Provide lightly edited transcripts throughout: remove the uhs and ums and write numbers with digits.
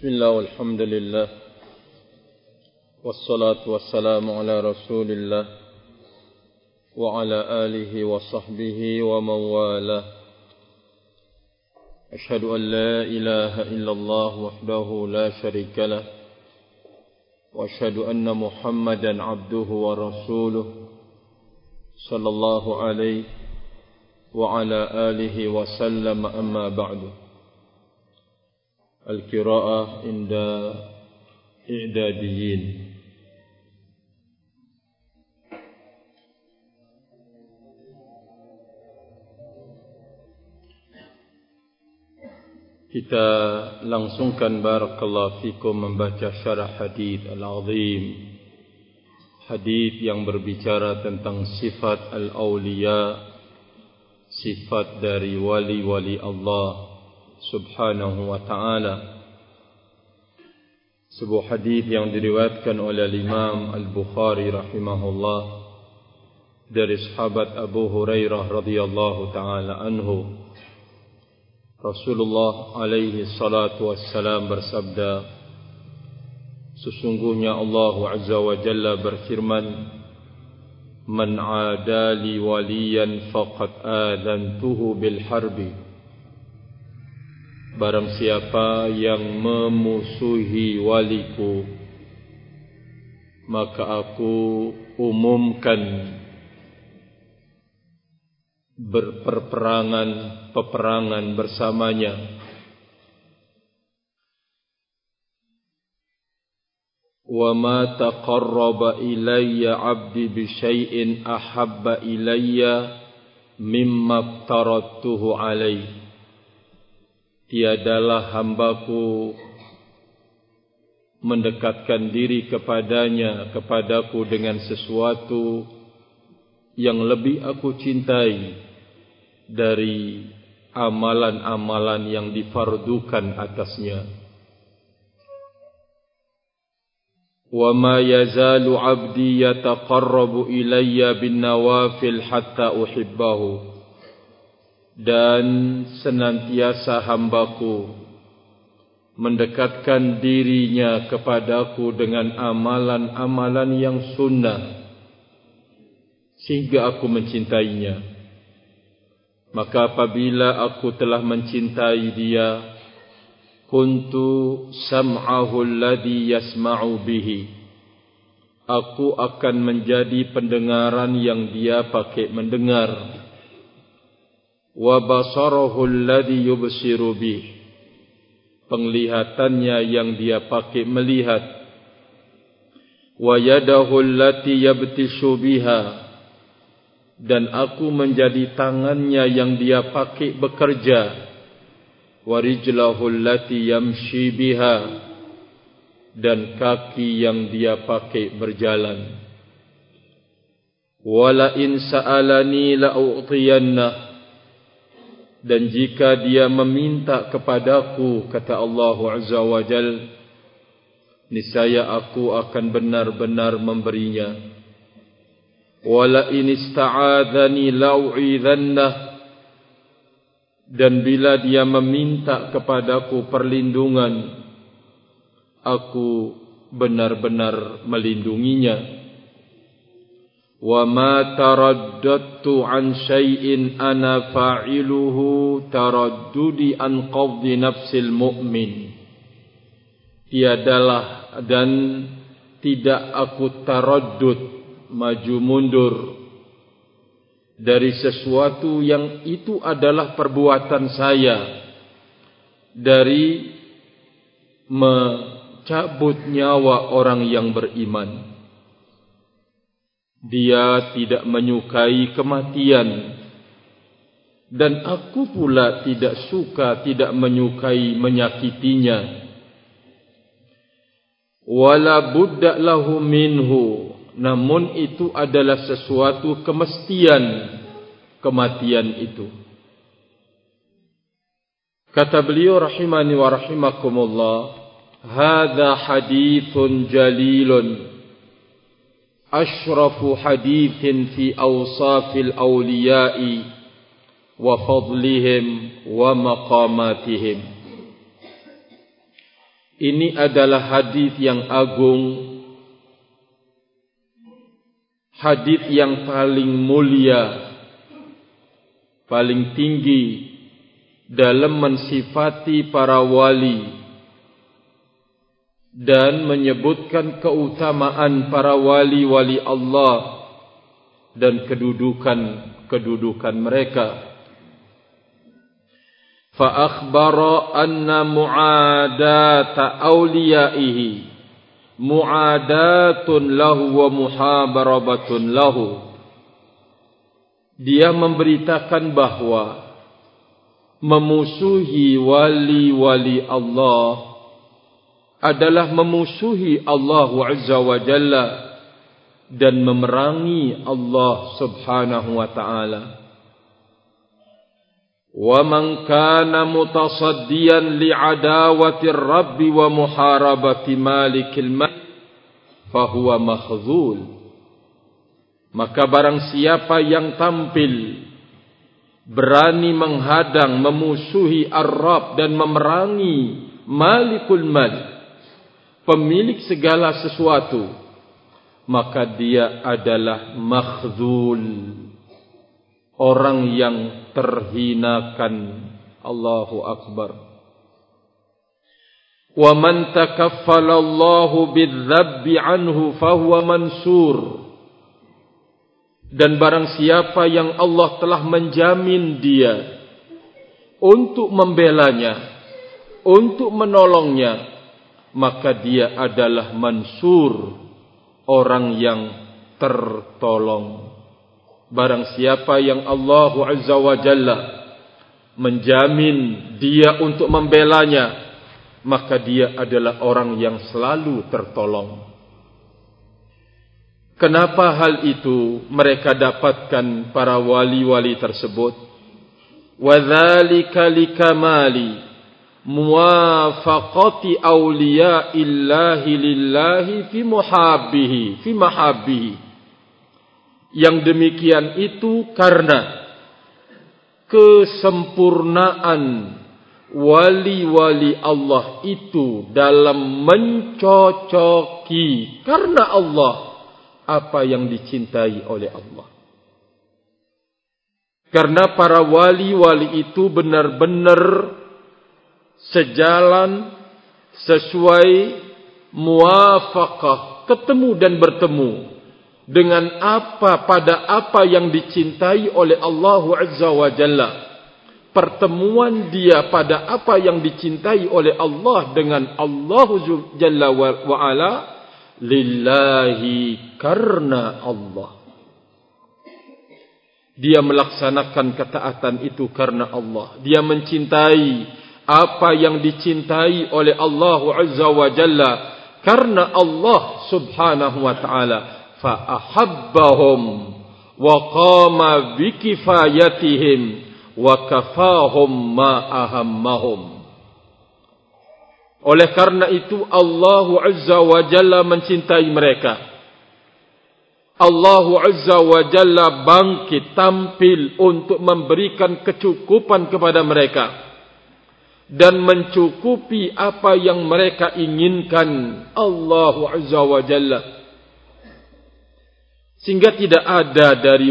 Bismillah walhamdulillah wassalatu wassalamu ala rasulillah wa ala alihi wa sahbihi wa man walah. Ashhadu an la ilaha illallah wahdahu la syarika lah wa ashhadu anna Muhammadan abduhu wa rasuluh sallallahu alaihi wa ala alihi wa sallam, amma ba'du. Al-qira'ah inda i'dadiyin. Kita langsungkan barakallahu fikum membaca syarah hadits al-azim, hadits yang berbicara tentang sifat al-awliya, sifat dari wali-wali Allah subhanahu wa ta'ala. Sebuah hadis yang diriwayatkan oleh Imam Al-Bukhari rahimahullah dari sahabat Abu Hurairah radhiyallahu ta'ala anhu. Rasulullah alaihi salatu wassalam bersabda, sesungguhnya Allah azza wa jalla berfirman, man adali waliyan faqad adantuhu bil harbi. Barang siapa yang memusuhi waliku, maka aku umumkan peperangan bersamanya. Wa ma taqarraba ilayya 'abdi bi syai'in ahabba ilayya mimma aftaradtuhu alaihi. Tiadalah hambaku mendekatkan diri kepadaku dengan sesuatu yang lebih aku cintai dari amalan-amalan yang difardukan atasnya. Wa ma yazalu 'abdi yataqarrabu ilayya bin nawafil hatta uhibbahu. Dan senantiasa hambaku mendekatkan dirinya kepadaku dengan amalan-amalan yang sunnah sehingga aku mencintainya. Maka apabila aku telah mencintai dia, kuntu sam'ahu alladhi yasma'u bihi, aku akan menjadi pendengaran yang dia pakai mendengar. Wa basarahu alladhi yubsiru bih, penglihatannya yang dia pakai melihat. Wa yadahu allati yabtishu biha, dan aku menjadi tangannya yang dia pakai bekerja. Wa rijlahu allati yamshi biha, dan kaki yang dia pakai berjalan. Wa la in sa'alani la u'tiyanna, dan jika dia meminta kepadaku, kata Allah Azza wa Jal, niscaya aku akan benar-benar memberinya. Wala in ista'adzani la'u'idhanna, dan bila dia meminta kepadaku perlindungan, aku benar-benar melindunginya. Wa ma taraddadtu an syai'in ana fa'iluhu taraddudi an qabdi nafsil mu'min. Tiadalah dan tidak aku taraddud, maju mundur dari sesuatu yang itu adalah perbuatan saya, dari mencabut nyawa orang yang beriman. Dia tidak menyukai kematian, dan aku pula tidak suka, tidak menyukai menyakitinya. Wala budda lahu minhu, namun itu adalah sesuatu kemestian kematian itu. Kata beliau rahimani wa rahimakumullah, hadza hadithun jalilun ashrafu hadithin fi awsafil awliya'i wa fadlihim wa maqamatihim. Ini adalah hadis yang agung, hadis yang paling mulia, paling tinggi dalam mensifati para wali dan menyebutkan keutamaan para wali-wali Allah dan kedudukan mereka. Fa akhbara anna mu'adata awliyaihi mu'adatun lahu wa muhabarabatun lahu. Dia memberitakan bahwa memusuhi wali-wali Allah adalah memusuhi Allah Azza wa Jalla dan memerangi Allah Subhanahu wa ta'ala. Wa man kana mutasaddiyan li'adawati Rabbi wa muharabati malikil mulk fahuwa makhzul. Maka barang siapa yang tampil berani menghadang, memusuhi Ar-Rabb dan memerangi Malikul Mulk, pemilik segala sesuatu, maka dia adalah makhzul, orang yang terhinakan. Allahu Akbar. Wa man takaffala Allahu bidzabbi anhu fahuwa mansur. Dan barang siapa yang Allah telah menjamin dia untuk membelanya, untuk menolongnya, maka dia adalah mansur, orang yang tertolong. Barang siapa yang Allah Azza wa Jalla menjamin dia untuk membelanya, maka dia adalah orang yang selalu tertolong. Kenapa hal itu mereka dapatkan para wali-wali tersebut? Wa dzalika likamali muwafaqati awliyaillahi lillahi fi mahabbihi. Yang demikian itu karena kesempurnaan wali-wali Allah itu dalam mencocoki karena Allah apa yang dicintai oleh Allah. Karena para wali-wali itu benar-benar sejalan, sesuai, muwafaqah, ketemu dan bertemu dengan pada apa yang dicintai oleh Allah Azza wa Jalla. Pertemuan dia pada apa yang dicintai oleh Allah dengan Allah Jalla wa Ala, lillahi, karena Allah. Dia melaksanakan ketaatan itu karena Allah. Dia mencintai apa yang dicintai oleh Allah Azza wa Jalla karena Allah Subhanahu wa ta'ala. Fa ahabbahum wa qama bikifayatihim wa kafahum ma ahammahum. Oleh karena itu Allah Azza wa Jalla mencintai mereka. Allah Azza wa Jalla bangkit, tampil untuk memberikan kecukupan kepada mereka dan mencukupi apa yang mereka inginkan. Allah Azza wa Jalla, sehingga tidak ada dari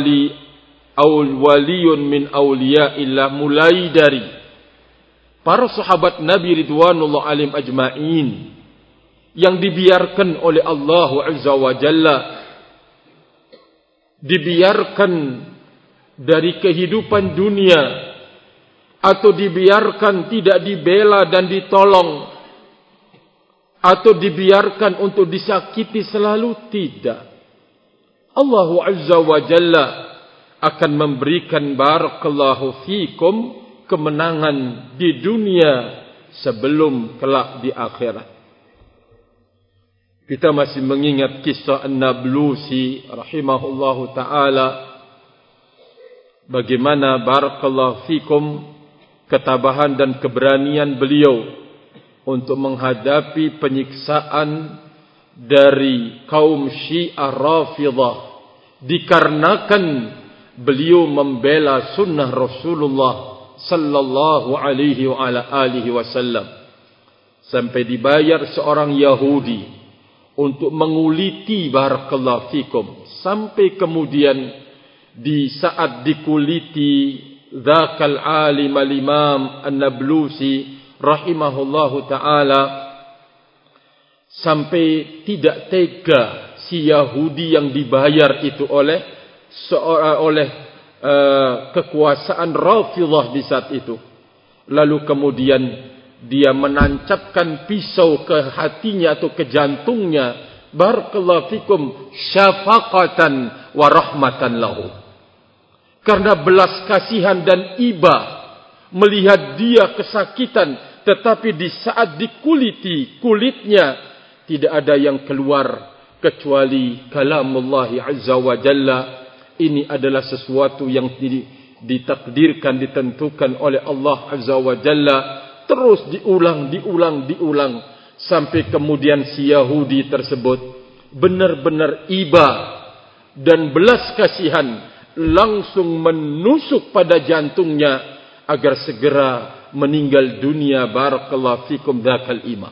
waliyun min awliyaillah, mulai dari para sahabat Nabi ridwanullah alaihim ajma'in, yang dibiarkan oleh Allah Azza wa Jalla, dibiarkan dari kehidupan dunia, atau dibiarkan tidak dibela dan ditolong, atau dibiarkan untuk disakiti selalu, tidak. Allah Azza wa Jalla akan memberikan barakallahu fikum kemenangan di dunia sebelum kelak di akhirat. Kita masih mengingat kisah An-Nablusi rahimahullahu ta'ala, bagaimana barakallahu fikum ketabahan dan keberanian beliau untuk menghadapi penyiksaan dari kaum Syiah Rafidah, dikarenakan beliau membela sunnah Rasulullah sallallahu alaihi wa ala alihi wasallam. sampai dibayar seorang Yahudi untuk menguliti barakallahu fikum, sampai kemudian di saat dikuliti dzakal alim al-imam An-Nablusi rahimahullahu taala, sampai tidak tega si Yahudi yang dibayar itu oleh kekuasaan Rafidhah di saat itu, lalu kemudian dia menancapkan pisau ke hatinya atau ke jantungnya, barakallahu fikum, syafaqatan wa rahmatan lahu, karena belas kasihan dan iba melihat dia kesakitan, tetapi di saat dikuliti kulitnya tidak ada yang keluar kecuali kalamullah azza wa jalla. Ini adalah sesuatu yang ditakdirkan, ditentukan oleh Allah azza wa jalla. Terus diulang sampai kemudian si Yahudi tersebut benar-benar iba dan belas kasihan, langsung menusuk pada jantungnya agar segera meninggal dunia. Barakallahu fikum dzakal imam.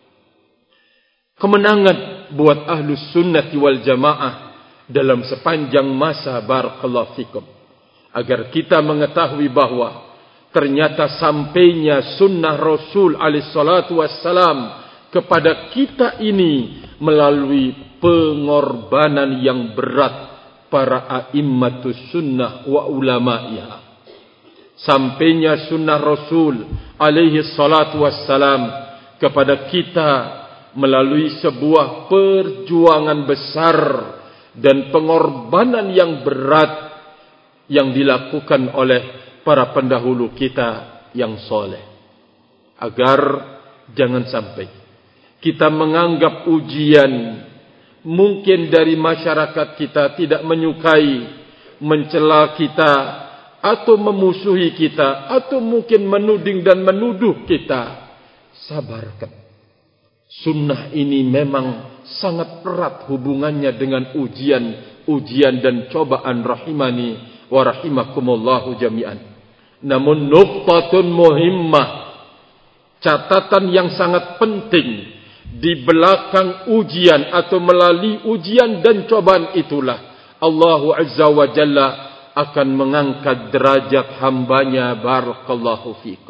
Kemenangan buat ahlus sunnati wal jamaah dalam sepanjang masa, barakallahu fikum, agar kita mengetahui bahwa ternyata sampainya sunnah Rasul alaihi salatu wassalam kepada kita ini melalui pengorbanan yang berat para a'immatus sunnah wa ulama'iha. Sampainya sunnah Rasul alaihi salatu wassalam kepada kita melalui sebuah perjuangan besar dan pengorbanan yang berat yang dilakukan oleh para pendahulu kita yang soleh, agar jangan sampai kita menganggap ujian mungkin dari masyarakat kita tidak menyukai, mencela kita, atau memusuhi kita, atau mungkin menuding dan menuduh kita. Sabarkan. Sunnah ini memang sangat erat hubungannya dengan ujian dan cobaan, rahimani wa rahimakumullahu jami'an. Namun nuqtatun muhimmah, catatan yang sangat penting, di belakang ujian atau melalui ujian dan cobaan itulah Allah azza wa jalla akan mengangkat derajat hambanya. Barakallahu fikum.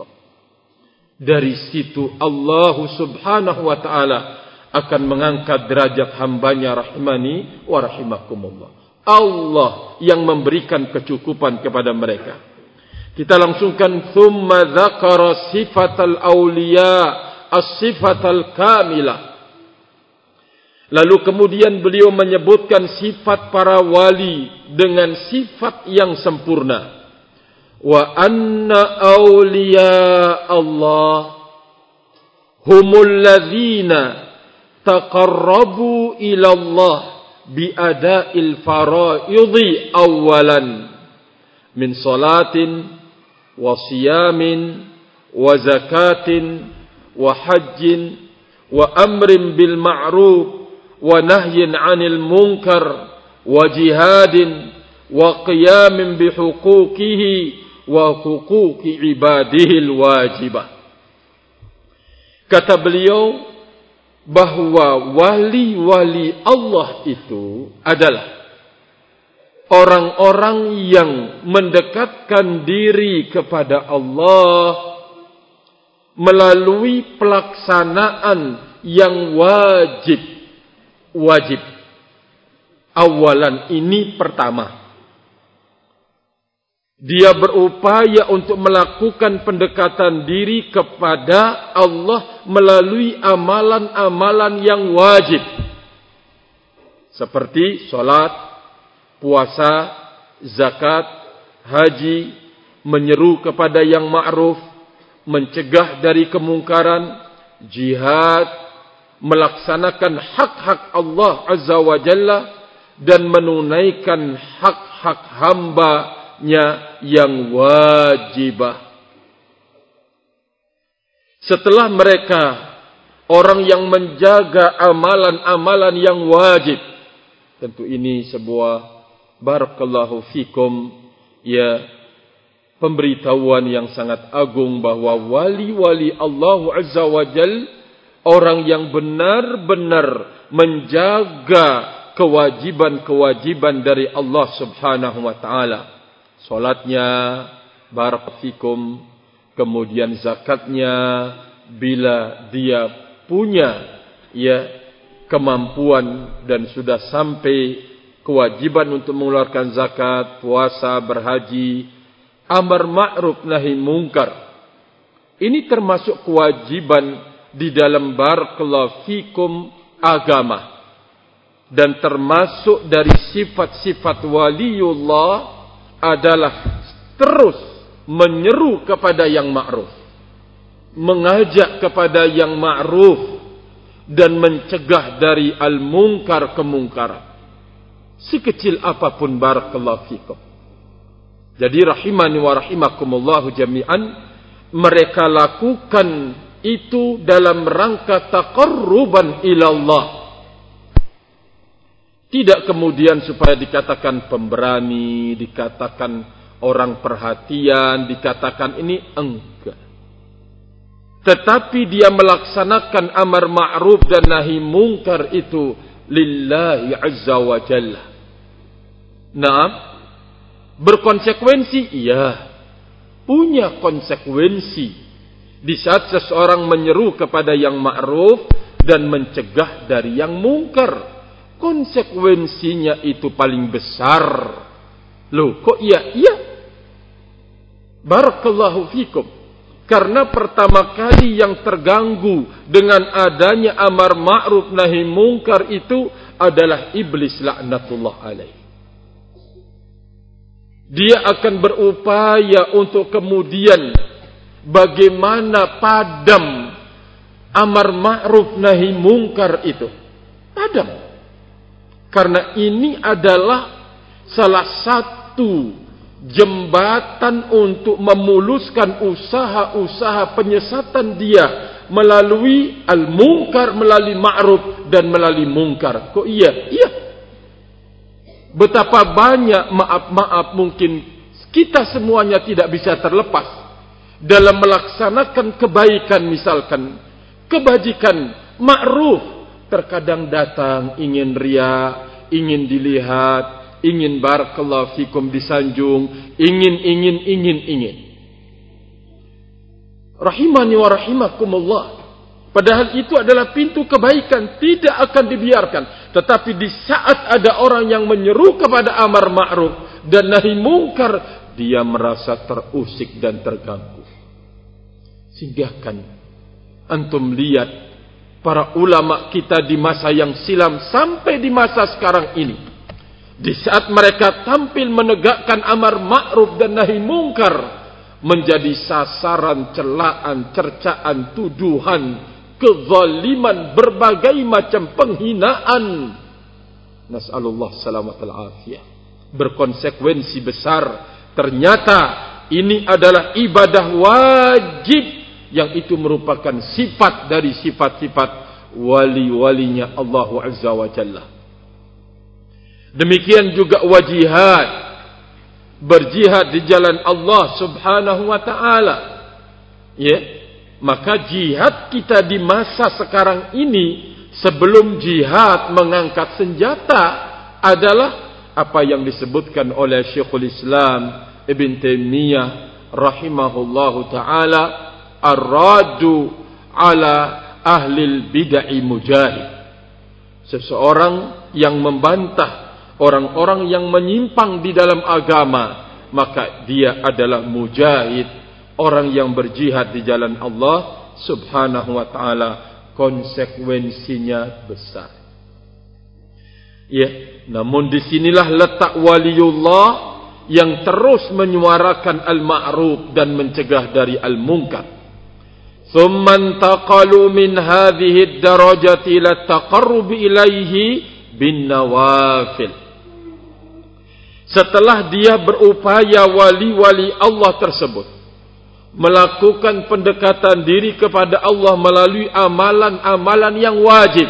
Dari situ Allah subhanahu wa ta'ala akan mengangkat derajat hambanya, rahimani wa rahimakumullah. Allah yang memberikan kecukupan kepada mereka. Kita langsungkan thumma dzakara sifatal awliya as-sifatal kamilah. Lalu kemudian beliau menyebutkan sifat para wali dengan sifat yang sempurna. Wa anna awliya Allah humul ladzina taqarrabu ila Allah bi ada'il faraidhi awalan min salatin wa siyamin wa zakatin wa hajjin wa amrin bil ma'ruf wa nahyin 'anil munkar wa jihadin wa qiyamin bi huquqihi wa huquqi ibadihil wajibah. Kata beliau bahwa wali-wali Allah itu adalah orang-orang yang mendekatkan diri kepada Allah melalui pelaksanaan yang wajib. Awalan, ini pertama. Dia berupaya untuk melakukan pendekatan diri kepada Allah melalui amalan-amalan yang wajib. Seperti salat, puasa, zakat, haji, menyeru kepada yang ma'ruf, mencegah dari kemungkaran, jihad, melaksanakan hak-hak Allah Azza wa Jalla, dan menunaikan hak-hak hamba yang wajibah. Setelah mereka orang yang menjaga amalan-amalan yang wajib, tentu ini sebuah barakallahu fikum ya pemberitahuan yang sangat agung bahwa wali-wali Allah Azza wa Jal orang yang benar-benar menjaga kewajiban-kewajiban dari Allah Subhanahu wa taala. Salatnya, barakallahu, kemudian zakatnya bila dia punya kemampuan dan sudah sampai kewajiban untuk mengeluarkan zakat, puasa, berhaji, amar ma'ruf nahi mungkar. Ini termasuk kewajiban di dalam barakallahu fikum agama. Dan termasuk dari sifat-sifat waliullah adalah terus menyeru kepada yang ma'ruf, mengajak kepada yang ma'ruf, dan mencegah dari al-munkar kemungkaran. Sekecil apapun barakallahu fikum. Jadi rahimani wa rahimakumullahu jami'an, mereka lakukan itu dalam rangka taqarruban ilallah. Tidak kemudian supaya dikatakan pemberani, dikatakan orang perhatian, dikatakan ini, enggak. Tetapi dia melaksanakan amar ma'ruf dan nahi mungkar itu lillahi azza wa jalla. Naam, berkonsekuensi, iya, punya konsekuensi di saat seseorang menyeru kepada yang ma'ruf dan mencegah dari yang mungkar. Konsekuensinya itu paling besar. Loh, kok iya? Iya. Barakallahu fikum. Karena pertama kali yang terganggu dengan adanya amar ma'ruf nahi mungkar itu adalah iblis laknatullah alaih. Dia akan berupaya untuk kemudian bagaimana padam amar ma'ruf nahi mungkar itu. Padam. Karena ini adalah salah satu jembatan untuk memuluskan usaha-usaha penyesatan dia melalui al-munkar, melalui ma'ruf dan melalui mungkar. Kok iya? Iya. Betapa banyak maaf mungkin kita semuanya tidak bisa terlepas dalam melaksanakan kebaikan, misalkan kebajikan, ma'ruf. Terkadang datang ingin riya, ingin dilihat, ingin barakallahu fikum disanjung, ingin. Rahimani wa rahimakumullah. Padahal itu adalah pintu kebaikan, tidak akan dibiarkan. Tetapi di saat ada orang yang menyeru kepada amar ma'ruf dan nahi mungkar, dia merasa terusik dan terganggu. Sehinggakan antum lihat para ulama kita di masa yang silam sampai di masa sekarang ini, di saat mereka tampil menegakkan amar ma'ruf dan nahi mungkar, menjadi sasaran celaan, cercaan, tuduhan, kezaliman, berbagai macam penghinaan. Nas'alullah salamatal afiyah. Berkonsekuensi besar. Ternyata ini adalah ibadah wajib, yang itu merupakan sifat dari sifat-sifat wali-walinya Allah Azza wa Jalla. Demikian juga wajihad, berjihad di jalan Allah Subhanahu wa taala. Ya, maka jihad kita di masa sekarang ini, sebelum jihad mengangkat senjata, adalah apa yang disebutkan oleh Syekhul Islam Ibn Taimiyah rahimahullahu taala, ar-raddu ala ahlil bid'ah mujahid. Seseorang yang membantah orang-orang yang menyimpang di dalam agama, maka dia adalah mujahid, orang yang berjihad di jalan Allah Subhanahu wa taala. Konsekuensinya besar. Ya, namun disinilah letak waliullah yang terus menyuarakan al-ma'ruf dan mencegah dari al-munkar. ثم انتقلوا من هذه الدرجة إلى التقرب إليه بالنوافل. Setelah dia berupaya, wali-wali Allah tersebut melakukan pendekatan diri kepada Allah melalui amalan-amalan yang wajib,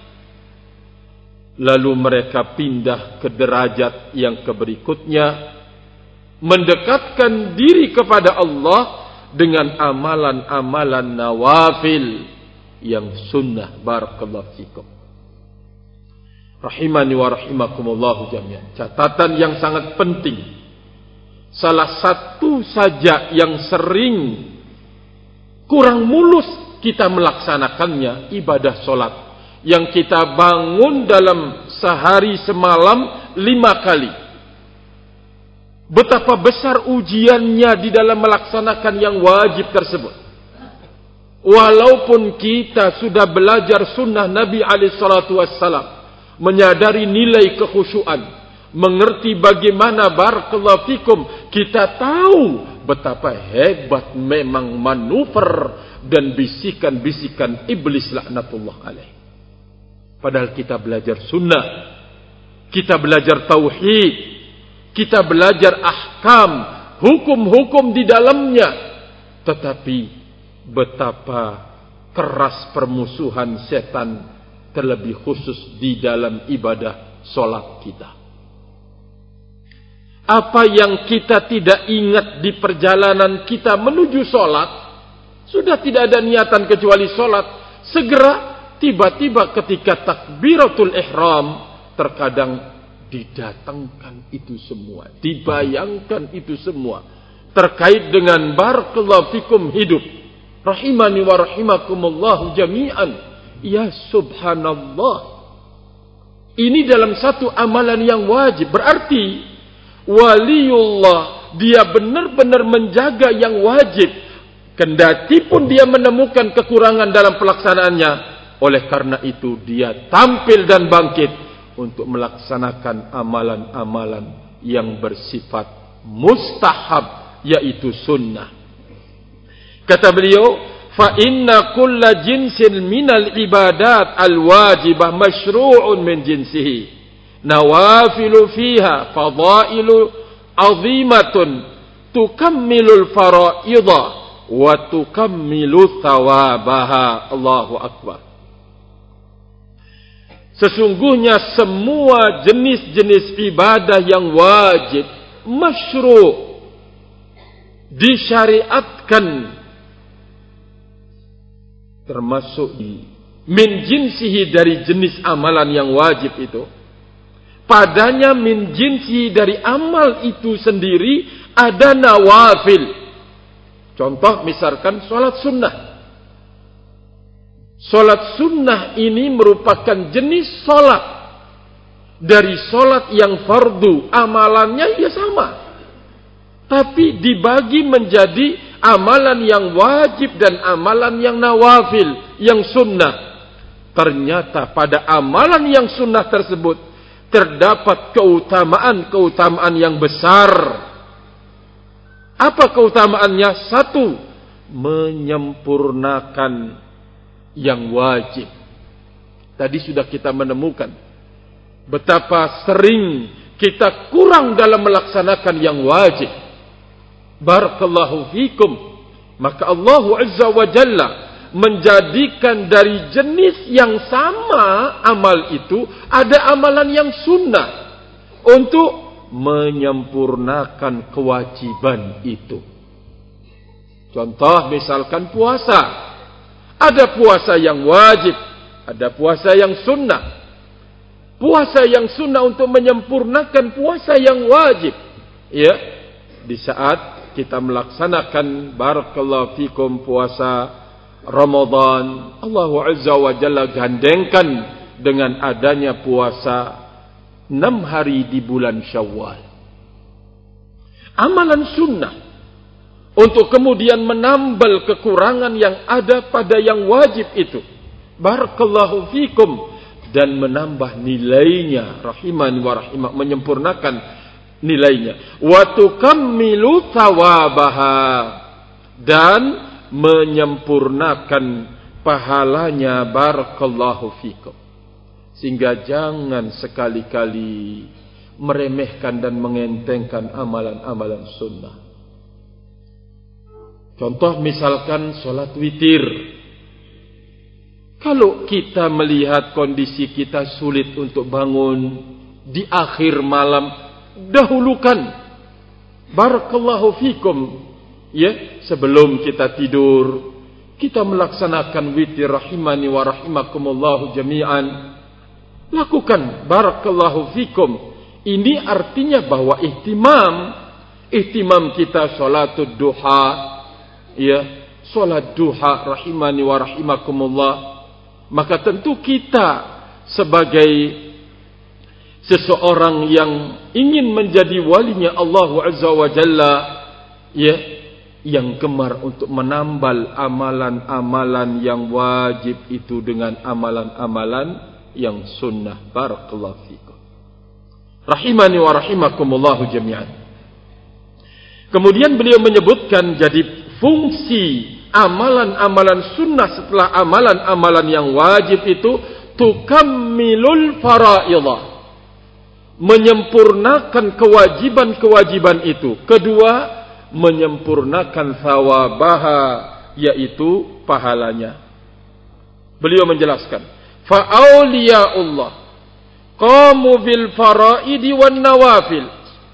lalu mereka pindah ke derajat yang berikutnya, mendekatkan diri kepada Allah dengan amalan-amalan nawafil yang sunnah. Barakallahu fikum. Rahimani wa rahimakumullahu jami'an. Catatan yang sangat penting. Salah satu saja yang sering kurang mulus kita melaksanakannya, ibadah solat. Yang kita bangun dalam sehari semalam 5 kali. Betapa besar ujiannya di dalam melaksanakan yang wajib tersebut. Walaupun kita sudah belajar sunnah Nabi SAW, menyadari nilai kekhusyuan, mengerti bagaimana barakallahu fikum, kita tahu betapa hebat memang manuver dan bisikan-bisikan iblis laknatullah alaih. Padahal kita belajar sunnah, kita belajar tauhid, kita belajar ahkam, hukum-hukum di dalamnya. Tetapi betapa keras permusuhan setan, terlebih khusus di dalam ibadah solat kita. Apa yang kita tidak ingat di perjalanan kita menuju solat, sudah tidak ada niatan kecuali solat, segera tiba-tiba ketika takbiratul ihram, terkadang didatangkan itu semua, dibayangkan itu semua, terkait dengan barakallahu fikum hidup. Rahimani wa rahimakumullahu jami'an. Ya subhanallah. Ini dalam satu amalan yang wajib. Berarti waliullah, dia benar-benar menjaga yang wajib. Kendati pun dia menemukan kekurangan dalam pelaksanaannya. Oleh karena itu dia tampil dan bangkit untuk melaksanakan amalan-amalan yang bersifat mustahab, yaitu sunnah. Kata beliau, fa inna kulla jinsin minal ibadat al-wajibah masyru'un min jinsihi. Nawafilu fiha fadailu azimatun tukammilul fara'idha wa tukammilu thawabaha. Allahu akbar. Sesungguhnya semua jenis-jenis ibadah yang wajib, masyru', disyariatkan, termasuk min jinsihi, dari jenis amalan yang wajib itu. Padanya min jinsihi, dari amal itu sendiri ada nawafil. Contoh misalkan solat sunnah. Solat sunnah ini merupakan jenis solat dari solat yang fardu. Amalannya ya sama, tapi dibagi menjadi amalan yang wajib dan amalan yang nawafil, yang sunnah. Ternyata pada amalan yang sunnah tersebut terdapat keutamaan-keutamaan yang besar. Apa keutamaannya? Satu, menyempurnakan yang wajib. Tadi sudah kita menemukan betapa sering kita kurang dalam melaksanakan yang wajib. Barakallahu fikum. Maka Allah Azza wa Jalla menjadikan dari jenis yang sama amal itu ada amalan yang sunnah untuk menyempurnakan kewajiban itu. Contoh misalkan puasa. Ada puasa yang wajib, ada puasa yang sunnah. Puasa yang sunnah untuk menyempurnakan puasa yang wajib. Ya, di saat kita melaksanakan barakallahu fikum puasa Ramadan, Allah Azza wa Jalla gandengkan dengan adanya puasa 6 hari di bulan Syawal. Amalan sunnah untuk kemudian menambal kekurangan yang ada pada yang wajib itu. Barakallahu fikum. Dan menambah nilainya. Rahimani wa rahimah. Menyempurnakan nilainya. Wa tukammilu thawabaha. Dan menyempurnakan pahalanya. Barakallahu fikum. Sehingga jangan sekali-kali meremehkan dan mengentengkan amalan-amalan sunnah. Contoh misalkan solat witir. Kalau kita melihat kondisi kita sulit untuk bangun di akhir malam, dahulukan barakallahu fikum, ya, sebelum kita tidur, kita melaksanakan witir rahimani wa rahimakumullahu jami'an. Lakukan, barakallahu fikum. Ini artinya bahwa ihtimam kita salatul duha, ya, salat duha rahimani wa rahimakumullah. Maka tentu kita sebagai seseorang yang ingin menjadi walinya Allah Azza wa Jalla, ya, yang gemar untuk menambal amalan-amalan yang wajib itu dengan amalan-amalan yang sunnah. Barakallahu fikum. Rahimani wa rahimakumullahu jami'an. Kemudian beliau menyebutkan jadi fungsi amalan-amalan sunnah setelah amalan-amalan yang wajib itu tukammilul faraidah, menyempurnakan kewajiban-kewajiban itu. Kedua, menyempurnakan thawabaha, yaitu pahalanya. Beliau menjelaskan, fa auliyaullah qamu bil faraidi wan nawafil.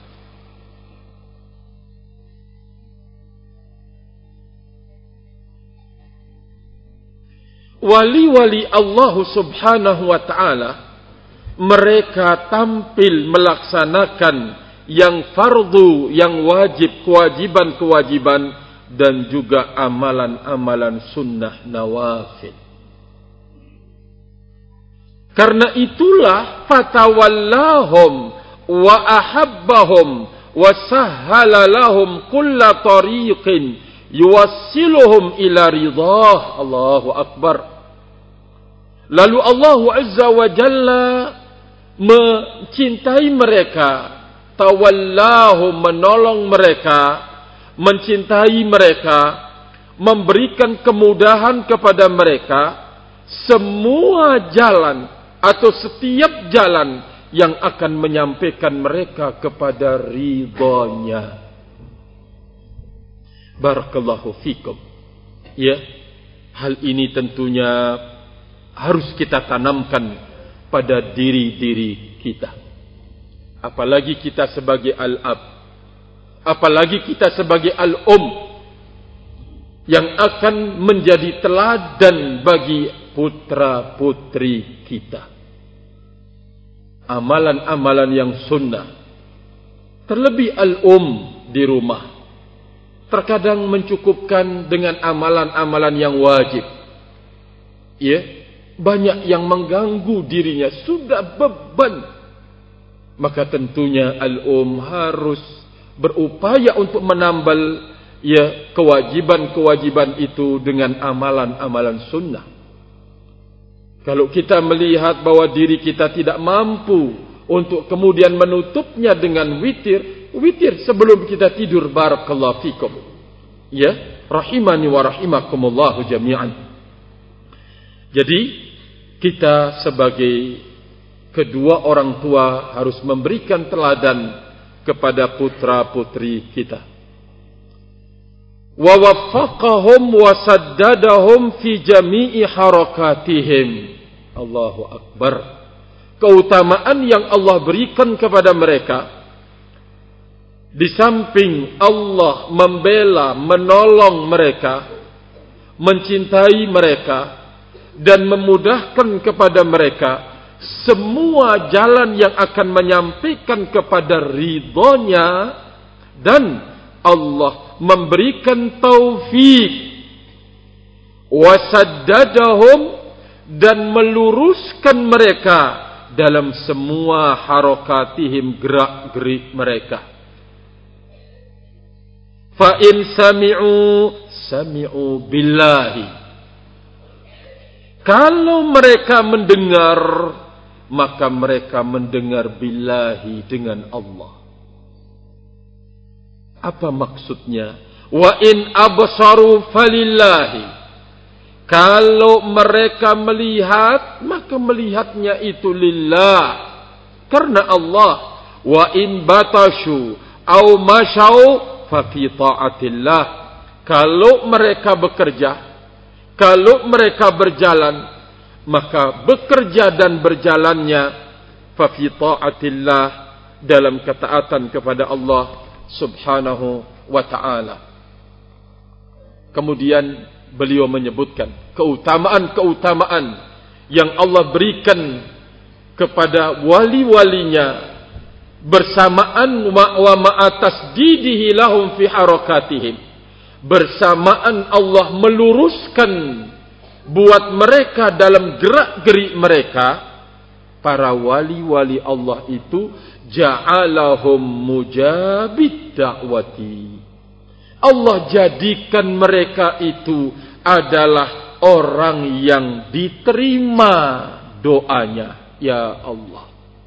Wali-wali Allah Subhanahu wa ta'ala, mereka tampil melaksanakan yang fardu, yang wajib, kewajiban-kewajiban, dan juga amalan-amalan sunnah nawafil. Karena itulah fatawallahum wa ahabbahum wa sahhala lahum kulla tariqin yuwassiluhum ila ridah. Allahu akbar. Lalu Allah Azza wa Jalla mencintai mereka, tawallahu, menolong mereka, mencintai mereka, memberikan kemudahan kepada mereka, semua jalan atau setiap jalan yang akan menyampaikan mereka kepada ridhonya. Barakallahu fikum. Ya, hal ini tentunya harus kita tanamkan pada diri-diri kita. Apalagi kita sebagai al-ab, apalagi kita sebagai al-um, yang akan menjadi teladan bagi putra-putri kita. Amalan-amalan yang sunnah, terlebih al-um di rumah, terkadang mencukupkan dengan amalan-amalan yang wajib. Ya, banyak yang mengganggu dirinya, sudah beban. Maka tentunya al-um harus berupaya untuk menambal, ya, kewajiban-kewajiban itu dengan amalan-amalan sunnah. Kalau kita melihat bahwa diri kita tidak mampu untuk kemudian menutupnya dengan witir sebelum kita tidur, barakallahu fikum. Ya, rahimani wa rahimakumullahu jami'an. Jadi kita sebagai kedua orang tua harus memberikan teladan kepada putra-putri kita. Wa waffaqahum wa saddadahum fi jami'i harakatihim. Allahu akbar. Keutamaan yang Allah berikan kepada mereka, di samping Allah membela, menolong mereka, mencintai mereka, dan memudahkan kepada mereka semua jalan yang akan menyampaikan kepada ridhonya, dan Allah memberikan taufik wasaddadahum, dan meluruskan mereka dalam semua harakatihim, gerak-gerik mereka. Fa in sami'u billahi, kalau mereka mendengar, maka mereka mendengar billahi, dengan Allah. Apa maksudnya? Wa in absaru falillahi, kalau mereka melihat, maka melihatnya itu lillah, karena Allah. Wa in batashu au masyau fa fi ta'atillah, kalau mereka bekerja, kalau mereka berjalan, maka bekerja dan berjalannya fa fi ta'atillah, dalam ketaatan kepada Allah Subhanahu wa ta'ala. Kemudian beliau menyebutkan keutamaan-keutamaan yang Allah berikan kepada wali-walinya bersamaan wa ma'atasdidihi lahum fi harakatihim, bersamaan Allah meluruskan buat mereka dalam gerak-gerik mereka. Para wali-wali Allah itu ja'alahum mujabid da'wati, Allah jadikan mereka itu adalah orang yang diterima doanya. Ya Allah,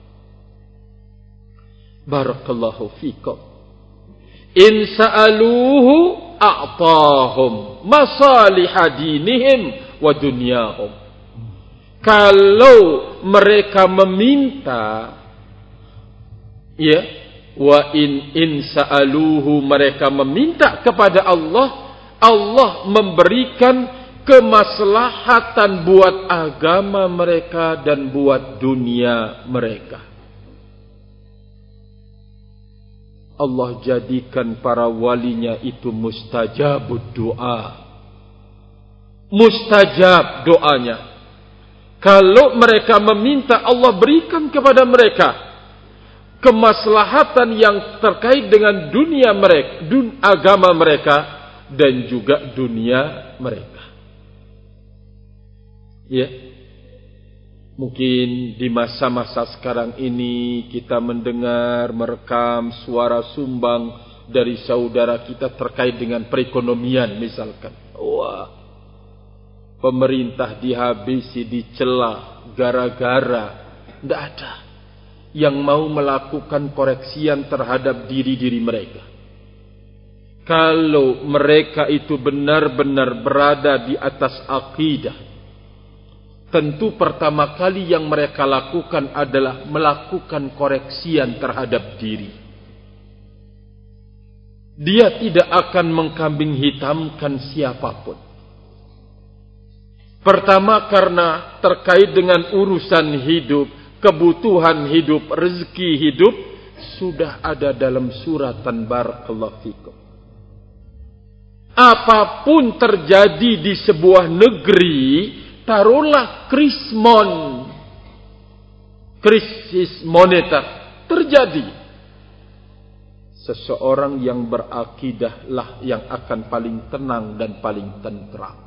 barakallahu fikum. In sa'aluhu a'tahum masalihah dinihim wa dunyahum. Kalau mereka meminta, ya, wa in sa'aluhu, mereka meminta kepada Allah, Allah memberikan kemaslahatan buat agama mereka dan buat dunia mereka. Allah jadikan para walinya itu mustajabud doa, mustajab doanya. Kalau mereka meminta, Allah berikan kepada mereka kemaslahatan yang terkait dengan dunia mereka, agama mereka dan juga dunia mereka. Ya, mungkin di masa-masa sekarang ini kita mendengar, merekam suara sumbang dari saudara kita terkait dengan perekonomian misalkan. Wah, pemerintah dihabisi, dicela gara-gara tidak ada yang mau melakukan koreksian terhadap diri-diri mereka. Kalau mereka itu benar-benar berada di atas akidah, tentu pertama kali yang mereka lakukan adalah melakukan koreksian terhadap diri. Dia tidak akan mengkambing hitamkan siapapun. Pertama, karena terkait dengan urusan hidup, kebutuhan hidup, rezeki hidup sudah ada dalam suratan barakallahu fikum. Apapun terjadi di sebuah negeri, taruhlah krisis moneter terjadi, seseorang yang berakidah lah yang akan paling tenang dan paling tentram.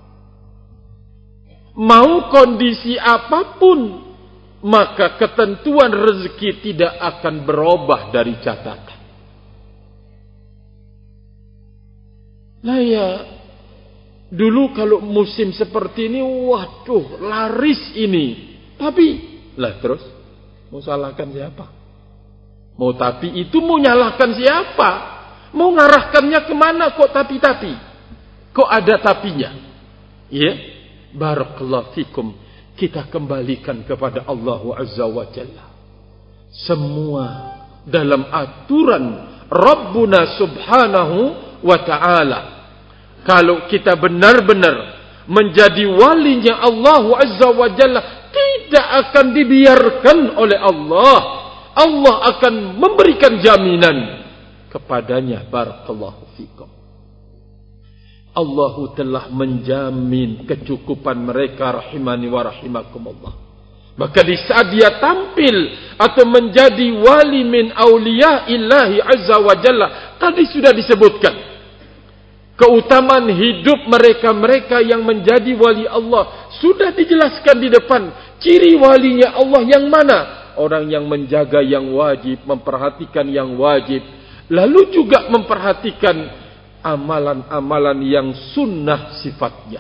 Mau kondisi apapun, maka ketentuan rezeki tidak akan berubah dari catatan. Nah ya, dulu kalau musim seperti ini, waduh, laris ini. Tapi, lah terus, mau salahkan siapa? Mau tapi itu mau nyalahkan siapa? Mau ngarahkannya kemana kok tapi-tapi? Kok ada tapinya? Ya, barakallahu fikum. Kita kembalikan kepada Allah Azza wa Jalla. Semua dalam aturan Rabbuna Subhanahu wa Ta'ala. Kalau kita benar-benar menjadi walinya Allah Azza wa Jalla, tidak akan dibiarkan oleh Allah. Allah akan memberikan jaminan kepadanya. Barakallahu fikum. Allah telah menjamin kecukupan mereka rahimani wa rahimakumullah. Maka di saat dia tampil atau menjadi wali min awliya illahi azza wa jalla, tadi sudah disebutkan keutamaan hidup mereka-mereka yang menjadi wali Allah. Sudah dijelaskan di depan. Ciri walinya Allah yang mana? Orang yang menjaga yang wajib, memperhatikan yang wajib, lalu juga memperhatikan amalan-amalan yang sunnah sifatnya.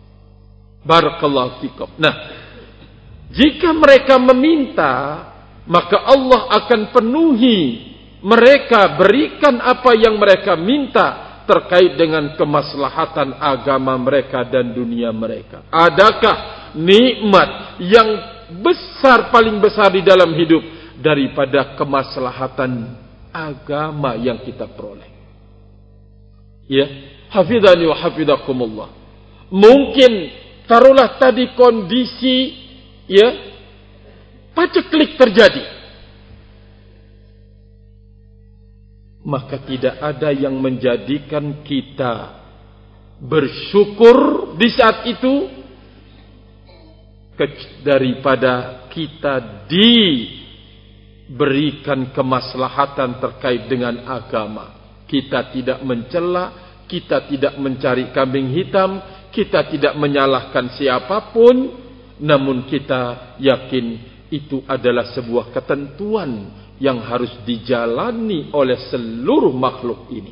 Barakallahu fikum. Nah, jika mereka meminta, maka Allah akan penuhi mereka, berikan apa yang mereka minta terkait dengan kemaslahatan agama mereka dan dunia mereka. Adakah nikmat yang besar, paling besar di dalam hidup daripada kemaslahatan agama yang kita peroleh? Ya, hafidhani wa hafidhakumullah. Mungkin taruhlah tadi kondisi, ya, paceklik terjadi, maka tidak ada yang menjadikan kita bersyukur di saat itu daripada kita diberikan kemaslahatan terkait dengan agama. Kita tidak mencela, kita tidak mencari kambing hitam, kita tidak menyalahkan siapapun, namun kita yakin itu adalah sebuah ketentuan yang harus dijalani oleh seluruh makhluk ini.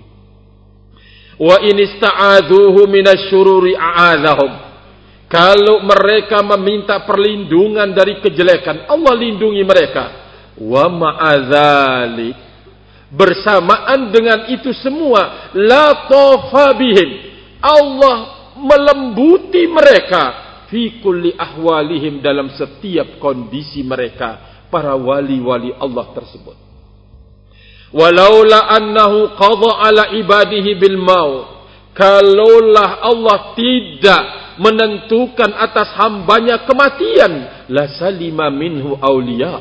Wa in ista'adzuhu minasyururi a'adzahum. Kalau mereka meminta perlindungan dari kejelekan, Allah lindungi mereka. Wa ma'adzalik, bersamaan dengan itu semua, la tafa bihim, Allah melembuti mereka fi kulli ahwalihim, dalam setiap kondisi mereka, para wali-wali Allah tersebut. Walaula annahu qadha ala ibadihi bil maut, kalaulah Allah tidak menentukan atas hambanya kematian, la salima minhu awliya,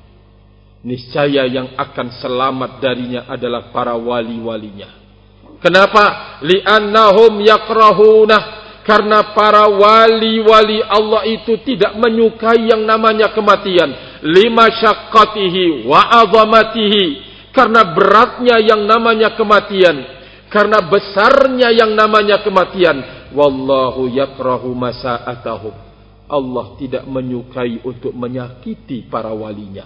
niscaya yang akan selamat darinya adalah para wali-walinya. Kenapa? Li'annahum yakrahunah, karena para wali-wali Allah itu tidak menyukai yang namanya kematian. Lima syaqqatihi wa azamatihi, karena beratnya yang namanya kematian, karena besarnya yang namanya kematian. Wallahu yakrahu masa'atahum, Allah tidak menyukai untuk menyakiti para walinya.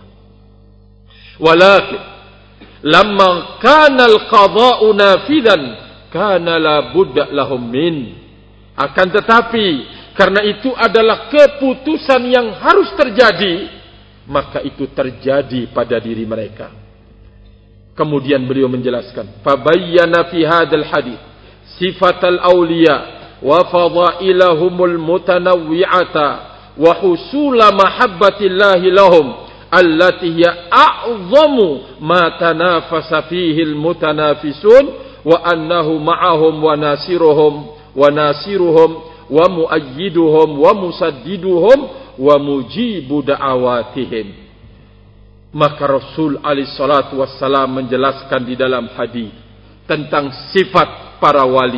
Walakin lamma kana al-qada'u nafidan kana la budda lahum min, akan tetapi karena itu adalah keputusan yang harus terjadi, maka itu terjadi pada diri mereka. Kemudian beliau menjelaskan, fabayyana fi hadzal hadits sifatal awliya wa fadailahumul mutanawwi'ata wa husula mahabbatillahi lahum allati hiya a'zamu ma tanafasa fihi almutanafisun, wa annahu ma'ahum wa nasiruhum wa muayyiduhum wa musaddiduhum wa mujibu da'awatihim. Maka Rasul alaihi salatu wassalam menjelaskan di dalam hadis tentang sifat para wali,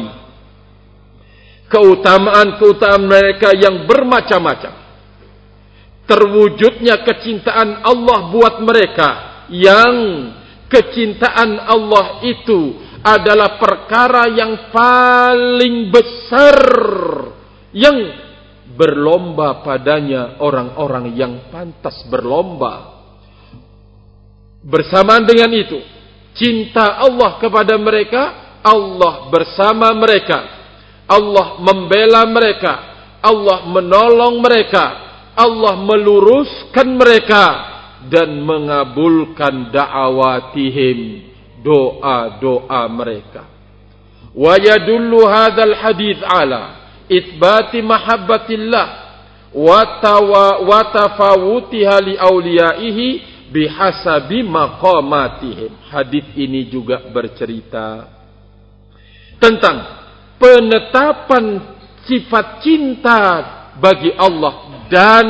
keutamaan-keutamaan mereka yang bermacam-macam, terwujudnya kecintaan Allah buat mereka, yang kecintaan Allah itu adalah perkara yang paling besar, yang berlomba padanya orang-orang yang pantas berlomba. Bersamaan dengan itu, cinta Allah kepada mereka, Allah bersama mereka, Allah membela mereka, Allah menolong mereka, Allah meluruskan mereka dan mengabulkan da'awatihim, doa-doa mereka. Wa yadullu hadzal hadits ala itsbati mahabbatillah wa tafawutiha li auliyaihi bihasabi maqamatihim. Hadits ini juga bercerita tentang penetapan sifat cinta bagi Allah dan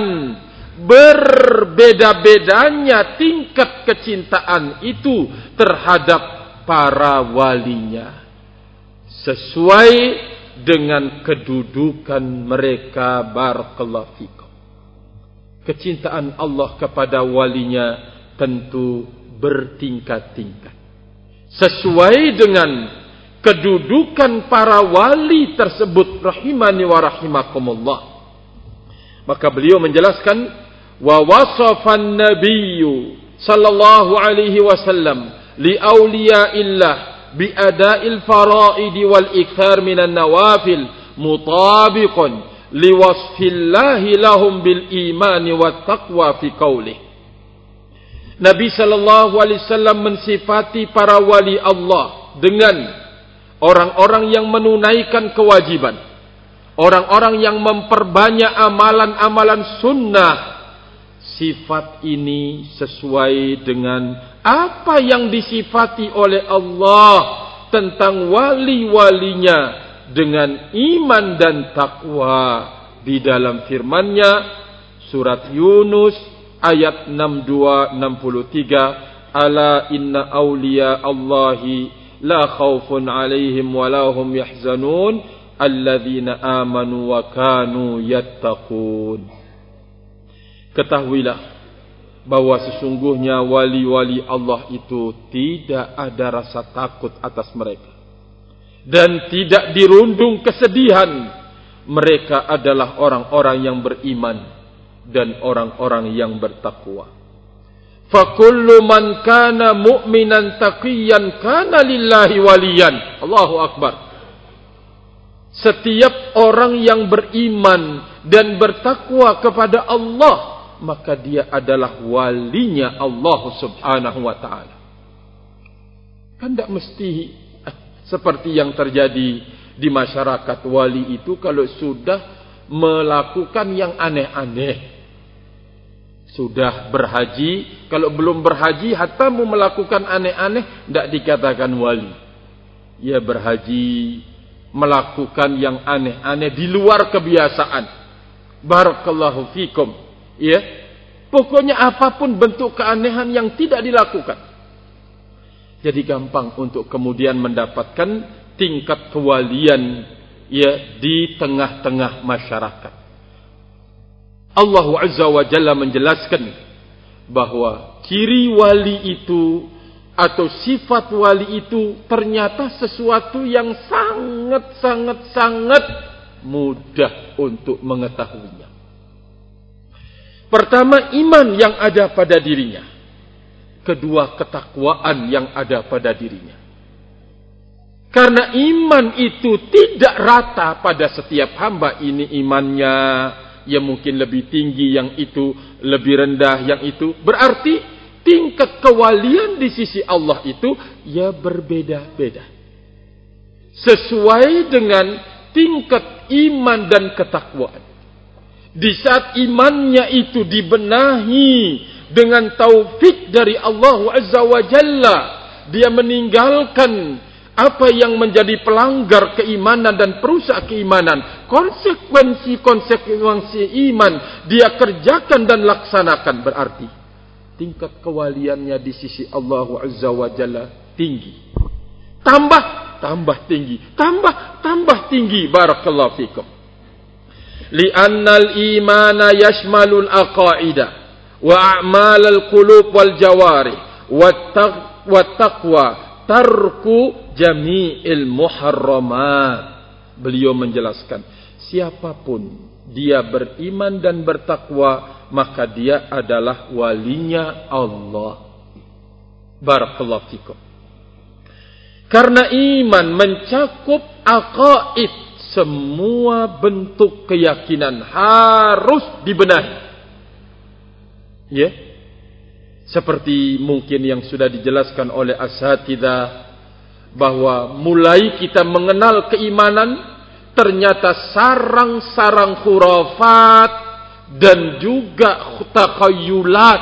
berbeda-bedanya tingkat kecintaan itu terhadap para walinya sesuai dengan kedudukan mereka. Barakallahu fikum. Kecintaan Allah kepada walinya tentu bertingkat-tingkat sesuai dengan kedudukan para wali tersebut, rahimani wa rahimakumullah. Maka beliau menjelaskan, wa wasafan nabiyyu sallallahu alaihi wasallam li awliyaillah bi ada'il fara'id wal ikthar minan nawafil mutabiqan li wasfillahi lahum bil imani wat taqwa fi qaulih. Nabi sallallahu alaihi wasallam mensifati para wali Allah dengan orang-orang yang menunaikan kewajiban, orang-orang yang memperbanyak amalan-amalan sunnah. Sifat ini sesuai dengan apa yang disifati oleh Allah tentang wali-walinya dengan iman dan takwa di dalam firman-Nya surat Yunus ayat 62-63, ala inna awliya Allahi la khaufun alaihim wa lahum yahzanun alladzina amanu wa kanu yattaqun. Ketahuilah bahwa sesungguhnya wali-wali Allah itu tidak ada rasa takut atas mereka dan tidak dirundung kesedihan. Mereka adalah orang-orang yang beriman dan orang-orang yang bertakwa. Fakullu man kana mu'minan taqiyan kana lillahi waliyan. Allahu Akbar. Setiap orang yang beriman dan bertakwa kepada Allah, maka dia adalah walinya Allah subhanahu wa ta'ala. Kan tidak mesti seperti yang terjadi di masyarakat. Wali itu kalau sudah melakukan yang aneh-aneh, sudah berhaji, kalau belum berhaji hatta mau melakukan aneh-aneh, tidak dikatakan wali. Ia berhaji, melakukan yang aneh-aneh di luar kebiasaan. Barakallahu fikum. Ya, pokoknya apapun bentuk keanehan yang tidak dilakukan. Jadi gampang untuk kemudian mendapatkan tingkat kewalian ya di tengah-tengah masyarakat. Allah Azza wa Jalla menjelaskan bahwa ciri wali itu atau sifat wali itu ternyata sesuatu yang sangat mudah untuk mengetahuinya. Pertama, iman yang ada pada dirinya. Kedua, ketakwaan yang ada pada dirinya. Karena iman itu tidak rata pada setiap hamba. Ini imannya yang mungkin lebih tinggi, yang itu lebih rendah, yang itu. Berarti tingkat kewalian di sisi Allah itu ya berbeda-beda. Sesuai dengan tingkat iman dan ketakwaan. Di saat imannya itu dibenahi dengan taufik dari Allah Azza wa Jalla, dia meninggalkan apa yang menjadi pelanggar keimanan dan perusak keimanan, konsekuensi iman dia kerjakan dan laksanakan, berarti tingkat kewaliannya di sisi Allah Azza wa Jalla tinggi. Tambah tinggi, tambah tinggi. Barakallahu fikum. Li'annal imana yashmalul aqaida wa a'malal qulub wal jawari wa taqwa tarku jami'il muharramat. Beliau menjelaskan, siapapun dia beriman dan bertakwa, maka dia adalah walinya Allah. Barakallahu fikum. Karena iman mencakup aqaid, semua bentuk keyakinan harus dibenahi. Ya. Seperti mungkin yang sudah dijelaskan oleh asatidzah, bahwa mulai kita mengenal keimanan, ternyata sarang-sarang khurafat dan juga takhayulat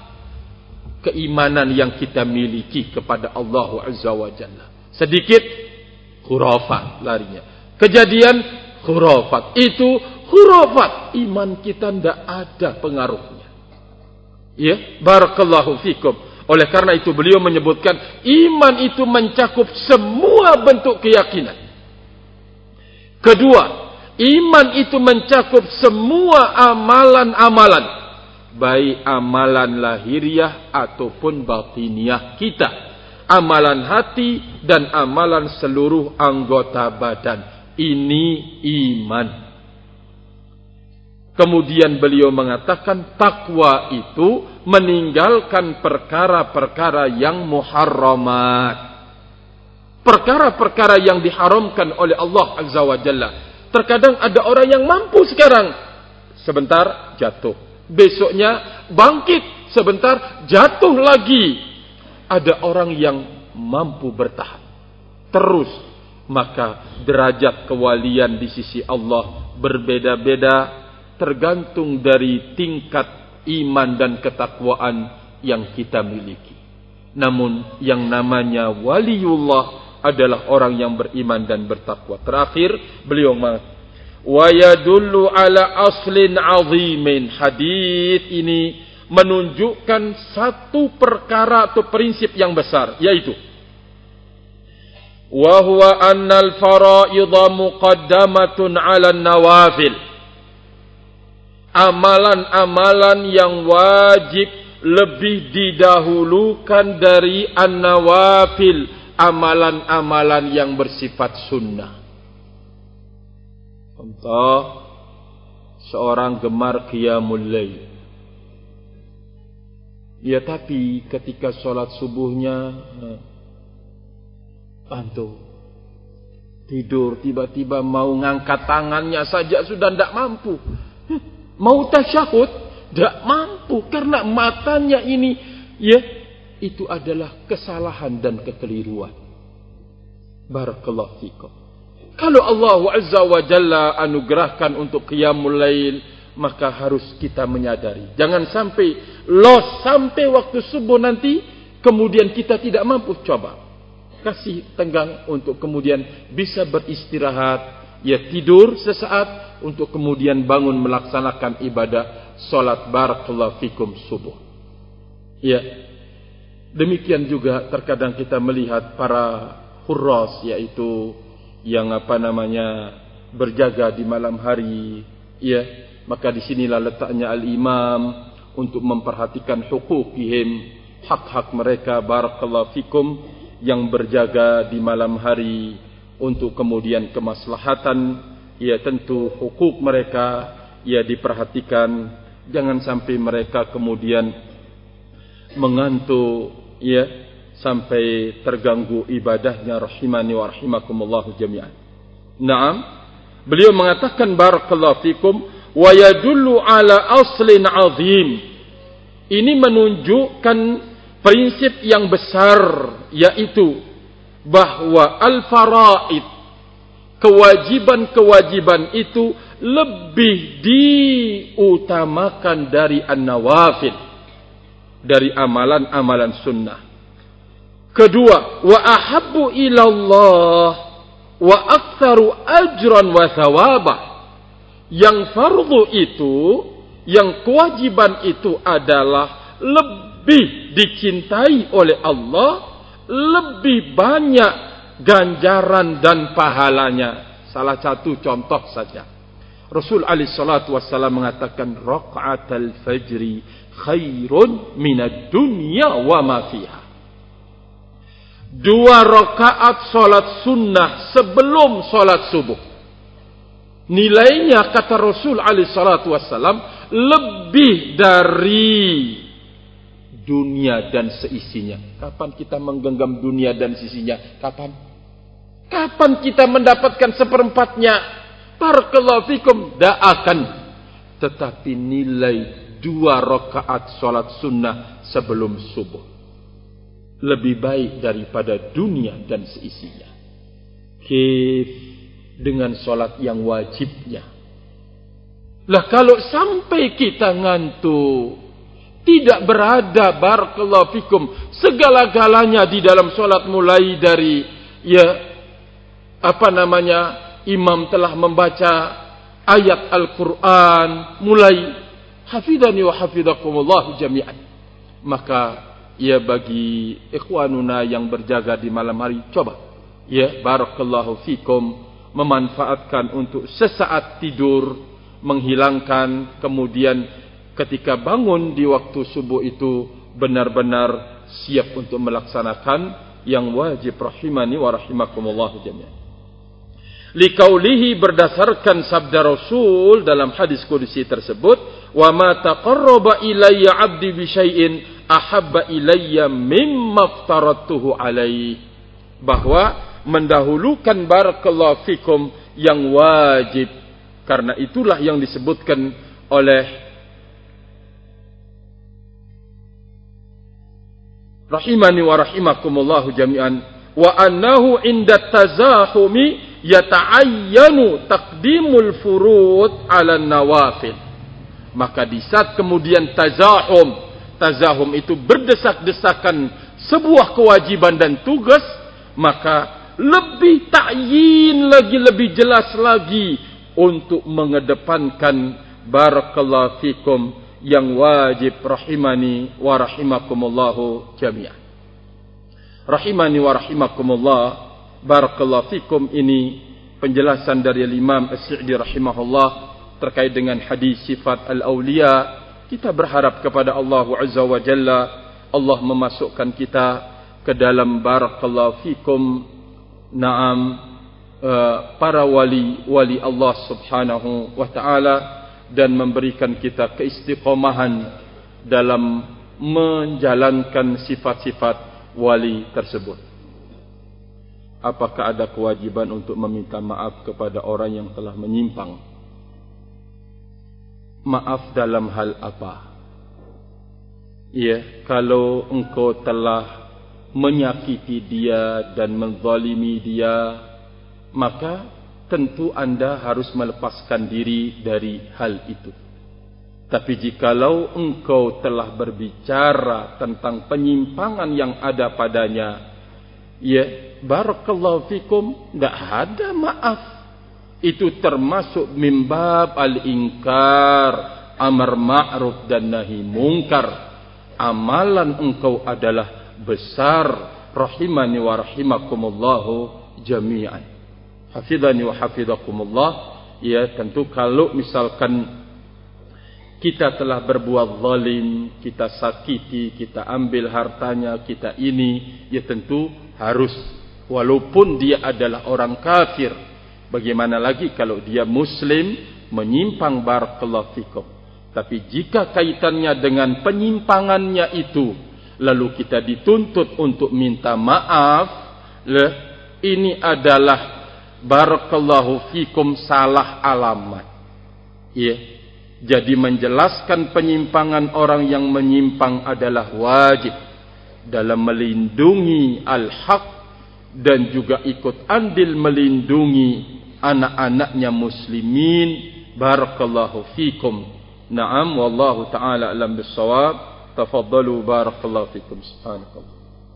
keimanan yang kita miliki kepada Allah Azza wa Jalla. Sedikit khurafat larinya. Kejadian khurafat. Itu khurafat. Iman kita tidak ada pengaruhnya. Ya, barakallahu fikum. Oleh karena itu beliau menyebutkan iman itu mencakup semua bentuk keyakinan. Kedua, iman itu mencakup semua amalan-amalan, baik amalan lahiriah ataupun batiniah kita, amalan hati dan amalan seluruh anggota badan. Ini iman. Kemudian beliau mengatakan takwa itu meninggalkan perkara-perkara yang muharramat, perkara-perkara yang diharamkan oleh Allah Azza wa Jalla. Terkadang ada orang yang mampu sekarang, sebentar jatuh, besoknya bangkit, sebentar jatuh lagi. Ada orang yang mampu bertahan terus, maka derajat kewalian di sisi Allah berbeda-beda, tergantung dari tingkat iman dan ketakwaan yang kita miliki. Namun yang namanya waliullah adalah orang yang beriman dan bertakwa. Terakhir beliau mengatakan, wa yadullu ala aslin azimin. Hadis ini menunjukkan satu perkara atau prinsip yang besar, yaitu wa huwa anna al-fara'idha muqaddamatun 'ala an-nawafil. Amalan-amalan yang wajib lebih didahulukan dari an-nawafil, amalan-amalan yang bersifat sunnah. Contoh, seorang gemar qiyamul lail. Ya, tapi ketika sholat subuhnya bantu tidur, tiba-tiba mau ngangkat tangannya saja sudah tidak mampu. Mau tasyahud tidak mampu karena matanya ini, ya, itu adalah kesalahan dan kekeliruan. Barakallahu fikum. Kalau Allah Azza wa Jalla anugerahkan untuk qiyamul lail, maka harus kita menyadari, jangan sampai los sampai waktu subuh nanti kemudian kita tidak mampu. Coba kasih tenggang untuk kemudian bisa beristirahat, ya, tidur sesaat untuk kemudian bangun melaksanakan ibadah salat barakallahu fikum subuh. Ya, demikian juga terkadang kita melihat para hurras, yaitu yang berjaga di malam hari, ya. Maka disinilah letaknya al-imam untuk memperhatikan hukukihim, hak-hak mereka barakallahu fikum yang berjaga di malam hari untuk kemudian kemaslahatan, ya, tentu hukuk mereka, ya, diperhatikan. Jangan sampai mereka kemudian mengantuk, ya, sampai terganggu ibadahnya rahimani wa rahimakumullahu jami'an. Naam, beliau mengatakan barakallahu fikum wa yadullu ala aslin azim. Ini menunjukkan prinsip yang besar, yaitu bahwa al-faraid, kewajiban-kewajiban itu lebih diutamakan dari an-nawafil, dari amalan-amalan sunnah. Kedua, wa ahabbu ilallah wa aktsaru ajran wa thawabah. Yang fardu itu, yang kewajiban itu adalah lebih dicintai oleh Allah, lebih banyak ganjaran dan pahalanya. Salah satu contoh saja, Rasul alaihi salatu wassalam mengatakan raq'atul fajri khairun minad dunya wa ma fiha. 2 rakaat salat sunnah sebelum salat subuh, nilainya kata Rasul alaihi salatu wassalam lebih dari dunia dan seisinya. Kapan kita menggenggam dunia dan seisinya? Kapan kita mendapatkan seperempatnya? Barakallahu fikum, tidak akan. Tetapi nilai 2 rakaat salat sunnah sebelum subuh lebih baik daripada dunia dan seisinya. Kif dengan salat yang wajibnya. Lah kalau sampai kita ngantuk, tidak berada barakallahu fikum segala-galanya di dalam salat, mulai dari, ya, imam telah membaca ayat Al-Quran, mulai hafidhani wa hafidhakumullah jami'an. Maka, ya, bagi ikhwanuna yang berjaga di malam hari, coba, ya, barakallahu fikum, memanfaatkan untuk sesaat tidur, menghilangkan, kemudian ketika bangun di waktu subuh itu benar-benar siap untuk melaksanakan yang wajib rahimani wa rahimakumullah jami'an. Liqaulihi, berdasarkan sabda Rasul dalam hadis qudsi tersebut, wa ma taqarraba ilayya 'abdi bi syai'in ahabba ilayya mimma aftaratuhu alaihi, bahwa mendahulukan barakallahu fikum yang wajib, karena itulah yang disebutkan oleh rahimani wa rahimakumullah jami'an, wa annahu inda tazahumi yata'ayyanu taqdimul furud 'ala nawafil. Maka di saat kemudian tazahum itu berdesak-desakan sebuah kewajiban dan tugas, maka lebih ta'yin lagi, lebih jelas lagi untuk mengedepankan barakallahu fikum yang wajib rahimani wa rahimakumullahu jami'an. Rahimani wa rahimakumullah, barakallahu fikum, ini penjelasan dari Imam As-Sa'di rahimahullah terkait dengan hadis sifat al-awliya. Kita berharap kepada Allah Azza wa Jalla, Allah memasukkan kita ke dalam barakallahu fikum, para wali Allah subhanahu wa ta'ala, dan memberikan kita keistiqomahan dalam menjalankan sifat-sifat wali tersebut. Apakah ada kewajiban untuk meminta maaf kepada orang yang telah menyimpang? Maaf dalam hal apa? Ya, kalau engkau telah menyakiti dia dan menzalimi dia, maka tentu anda harus melepaskan diri dari hal itu. Tapi jikalau engkau telah berbicara tentang penyimpangan yang ada padanya, ya, barakallahu fikum, tidak ada maaf. Itu termasuk mimbab al-inkar, amar ma'ruf dan nahi mungkar. Amalan engkau adalah besar, rahimani wa rahimakumullahu jami'an. Hafidhani wa hafidhakumullah. Ya, tentu kalau misalkan kita telah berbuat zalim, kita sakiti, kita ambil hartanya, kita ini, ya tentu harus, walaupun dia adalah orang kafir. Bagaimana lagi kalau dia muslim menyimpang, barakallahu fikum. Tapi jika kaitannya dengan penyimpangannya itu, lalu kita dituntut untuk minta maaf, ini adalah barakallahu fikum salah alamat. Ya. Jadi menjelaskan penyimpangan orang yang menyimpang adalah wajib dalam melindungi al-haq dan juga ikut andil melindungi anak-anaknya muslimin, barakallahu fikum. Naam, wallahu ta'ala alam bis-shawab. Tafaddalu, barakallahu fikum. Subhanakallah.